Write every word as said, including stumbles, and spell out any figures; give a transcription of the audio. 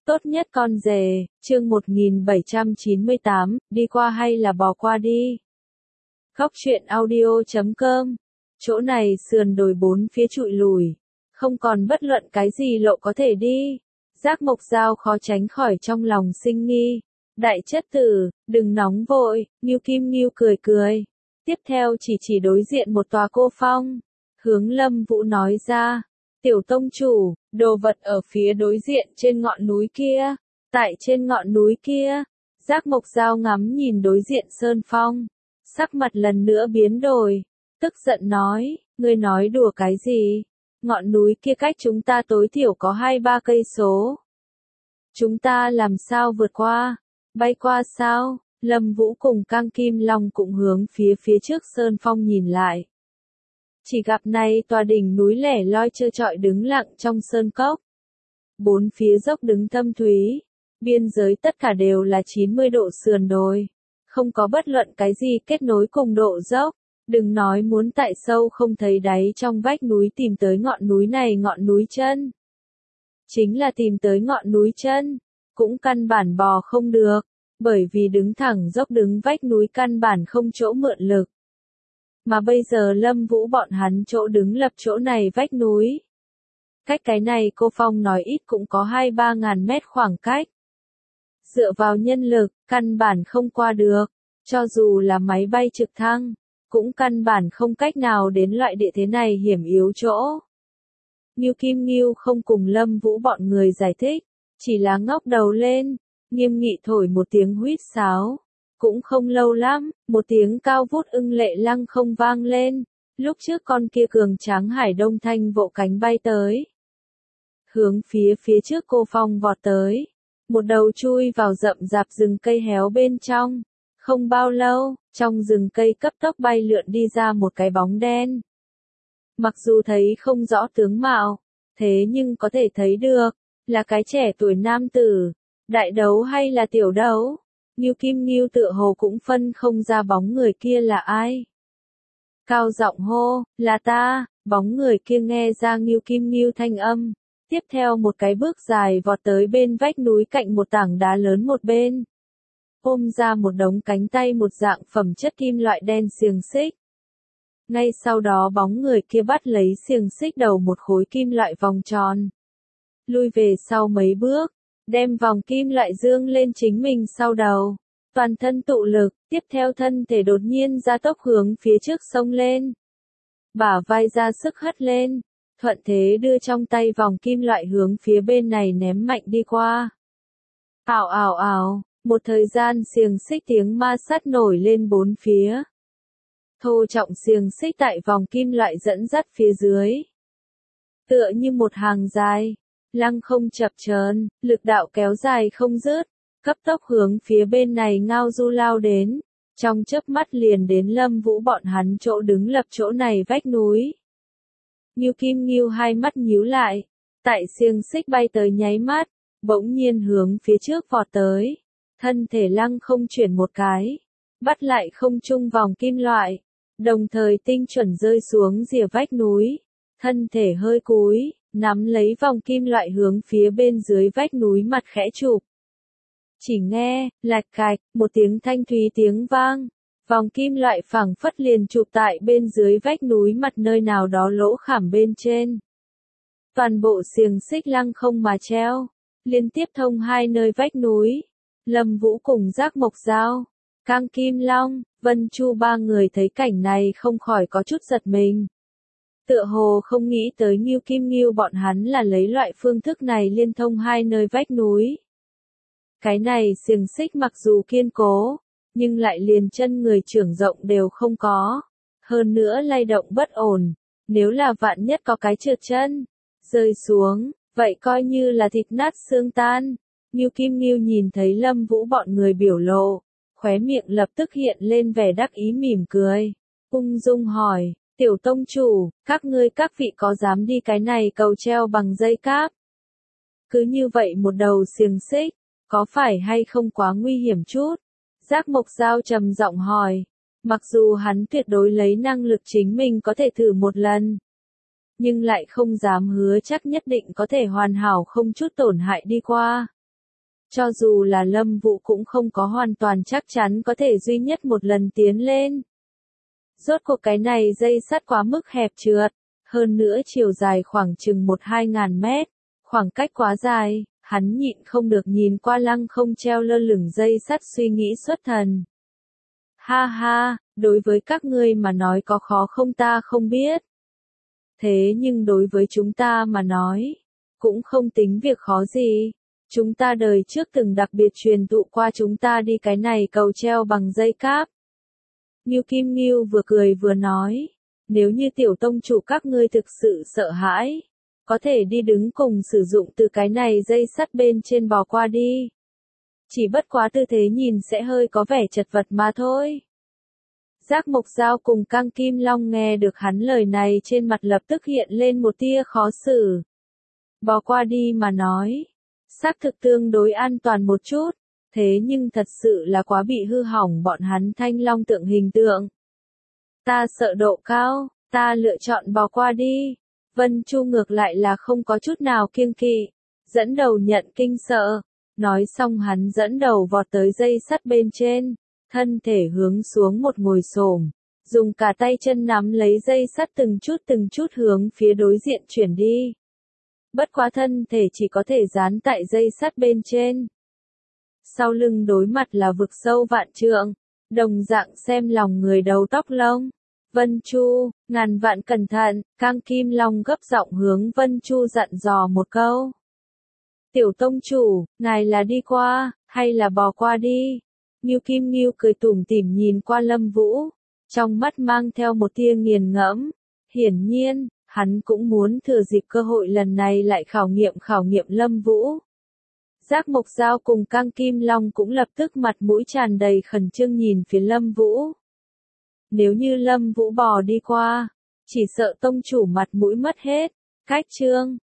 Tốt nhất con rể, chương một nghìn bảy trăm chín mươi tám, đi qua hay là bỏ qua đi. Góc truyện audio chấm com. Chỗ này sườn đồi bốn phía trụi lùi, không còn bất luận cái gì lộ có thể đi. Giác Mộc Dao khó tránh khỏi trong lòng sinh nghi. Đại chất tử, đừng nóng vội, Ngưu Kim Ngưu cười cười. Tiếp theo chỉ chỉ đối diện một tòa cô phong. Hướng Lâm Vũ nói ra. Tiểu tông chủ, đồ vật ở phía đối diện trên ngọn núi kia. Tại trên ngọn núi kia, Giác Mộc Dao ngắm nhìn đối diện sơn phong. Sắc mặt lần nữa biến đổi. Tức giận nói, ngươi nói đùa cái gì? Ngọn núi kia cách chúng ta tối thiểu có hai ba cây số. Chúng ta làm sao vượt qua? Bay qua sao? Lâm Vũ cùng Cang Kim Long cũng hướng phía phía trước sơn phong nhìn lại. Chỉ gặp này tòa đỉnh núi lẻ loi trơ trọi đứng lặng trong sơn cốc. Bốn phía dốc đứng thâm thúy, biên giới tất cả đều là chín mươi độ sườn đồi, không có bất luận cái gì kết nối cùng độ dốc. Đừng nói muốn tại sâu không thấy đáy trong vách núi tìm tới ngọn núi này ngọn núi chân. Chính là tìm tới ngọn núi chân, cũng căn bản bò không được, bởi vì đứng thẳng dốc đứng vách núi căn bản không chỗ mượn lực. Mà bây giờ Lâm Vũ bọn hắn chỗ đứng lập chỗ này vách núi. Cách cái này cô phong nói ít cũng có hai ba ngàn mét khoảng cách. Dựa vào nhân lực, căn bản không qua được, cho dù là máy bay trực thăng, cũng căn bản không cách nào đến loại địa thế này hiểm yếu chỗ. Ngưu Kim Ngưu không cùng Lâm Vũ bọn người giải thích, chỉ là ngóc đầu lên, nghiêm nghị thổi một tiếng huýt sáo. Cũng không lâu lắm, một tiếng cao vút ưng lệ lăng không vang lên, lúc trước con kia cường tráng hải đông thanh vỗ cánh bay tới. Hướng phía phía trước cô phong vọt tới, một đầu chui vào rậm rạp rừng cây héo bên trong. Không bao lâu, trong rừng cây cấp tốc bay lượn đi ra một cái bóng đen. Mặc dù thấy không rõ tướng mạo, thế nhưng có thể thấy được, là cái trẻ tuổi nam tử, đại đấu hay là tiểu đấu. Ngưu Kim Ngưu tựa hồ cũng phân không ra bóng người kia là ai. Cao giọng hô, là ta, bóng người kia nghe ra Ngưu Kim Ngưu thanh âm. Tiếp theo một cái bước dài vọt tới bên vách núi cạnh một tảng đá lớn một bên. Ôm ra một đống cánh tay một dạng phẩm chất kim loại đen xiềng xích. Ngay sau đó bóng người kia bắt lấy xiềng xích đầu một khối kim loại vòng tròn. Lui về sau mấy bước, đem vòng kim loại dương lên chính mình sau đầu. Toàn thân tụ lực, tiếp theo thân thể đột nhiên ra tốc hướng phía trước xông lên. Bả vai ra sức hất lên, thuận thế đưa trong tay vòng kim loại hướng phía bên này ném mạnh đi qua. Ảo ảo ảo. Một thời gian xiềng xích tiếng ma sát nổi lên bốn phía. Thô trọng xiềng xích tại vòng kim loại dẫn dắt phía dưới. Tựa như một hàng dài, lăng không chập chờn, lực đạo kéo dài không dứt, cấp tốc hướng phía bên này ngao du lao đến. Trong chớp mắt liền đến Lâm Vũ bọn hắn chỗ đứng lập chỗ này vách núi. Ngưu Kim Ngưu hai mắt nhíu lại, tại xiềng xích bay tới nháy mắt, bỗng nhiên hướng phía trước vọt tới. Thân thể lăng không chuyển một cái, bắt lại không trung vòng kim loại, đồng thời tinh chuẩn rơi xuống rìa vách núi, thân thể hơi cúi, nắm lấy vòng kim loại hướng phía bên dưới vách núi mặt khẽ chụp. Chỉ nghe, lạch cạch, một tiếng thanh thúy tiếng vang, vòng kim loại phẳng phất liền chụp tại bên dưới vách núi mặt nơi nào đó lỗ khảm bên trên. Toàn bộ xiềng xích lăng không mà treo, liên tiếp thông hai nơi vách núi. Lâm Vũ cùng Giác Mộc Dao, Cang Kim Long, Vân Chu ba người thấy cảnh này không khỏi có chút giật mình. Tựa hồ không nghĩ tới Ngưu Kim Ngưu bọn hắn là lấy loại phương thức này liên thông hai nơi vách núi. Cái này xiềng xích mặc dù kiên cố, nhưng lại liền chân người trưởng rộng đều không có. Hơn nữa lay động bất ổn, nếu là vạn nhất có cái trượt chân, rơi xuống, vậy coi như là thịt nát xương tan. Ngưu Kim Ngưu nhìn thấy Lâm Vũ bọn người biểu lộ, khóe miệng lập tức hiện lên vẻ đắc ý mỉm cười. Ung dung hỏi, tiểu tông chủ, các ngươi các vị có dám đi cái này cầu treo bằng dây cáp? Cứ như vậy một đầu xiềng xích, có phải hay không quá nguy hiểm chút? Giác Mộc Dao trầm giọng hỏi, mặc dù hắn tuyệt đối lấy năng lực chính mình có thể thử một lần, nhưng lại không dám hứa chắc nhất định có thể hoàn hảo không chút tổn hại đi qua. Cho dù là Lâm Vũ cũng không có hoàn toàn chắc chắn có thể duy nhất một lần tiến lên. Rốt cuộc cái này dây sắt quá mức hẹp trượt, hơn nữa chiều dài khoảng chừng một hai ngàn mét, khoảng cách quá dài, hắn nhịn không được nhìn qua lăng không treo lơ lửng dây sắt suy nghĩ xuất thần. Ha ha, đối với các ngươi mà nói có khó không ta không biết. Thế nhưng đối với chúng ta mà nói, cũng không tính việc khó gì. Chúng ta đời trước từng đặc biệt truyền tụ qua chúng ta đi cái này cầu treo bằng dây cáp. Ngưu Kim Ngưu vừa cười vừa nói, nếu như tiểu tông chủ các ngươi thực sự sợ hãi, có thể đi đứng cùng sử dụng từ cái này dây sắt bên trên bò qua đi. Chỉ bất quá tư thế nhìn sẽ hơi có vẻ chật vật mà thôi. Giác Mộc Dao cùng Cang Kim Long nghe được hắn lời này trên mặt lập tức hiện lên một tia khó xử. Bò qua đi mà nói, xác thực tương đối an toàn một chút, thế nhưng thật sự là quá bị hư hỏng bọn hắn thanh long tượng hình tượng. Ta sợ độ cao, ta lựa chọn bò qua đi. Vân Chu ngược lại là không có chút nào kiêng kỵ, dẫn đầu nhận kinh sợ. Nói xong hắn dẫn đầu vọt tới dây sắt bên trên, thân thể hướng xuống một ngồi xổm, dùng cả tay chân nắm lấy dây sắt từng chút từng chút hướng phía đối diện chuyển đi. Bất quá thân thể chỉ có thể dán tại dây sắt bên trên. Sau lưng đối mặt là vực sâu vạn trượng, đồng dạng xem lòng người đầu tóc lông. Vân Chu, ngàn vạn cẩn thận, Cang Kim Long gấp giọng hướng Vân Chu dặn dò một câu. Tiểu tông chủ, ngài là đi qua, hay là bò qua đi? Ngưu Kim Ngưu cười tủm tỉm nhìn qua Lâm Vũ, trong mắt mang theo một tia nghiền ngẫm. Hiển nhiên, hắn cũng muốn thừa dịp cơ hội lần này lại khảo nghiệm khảo nghiệm Lâm Vũ. Giác Mộc Dao cùng Cang Kim Long cũng lập tức mặt mũi tràn đầy khẩn trương nhìn phía Lâm Vũ. Nếu như Lâm Vũ bò đi qua, chỉ sợ tông chủ mặt mũi mất hết. Cách chương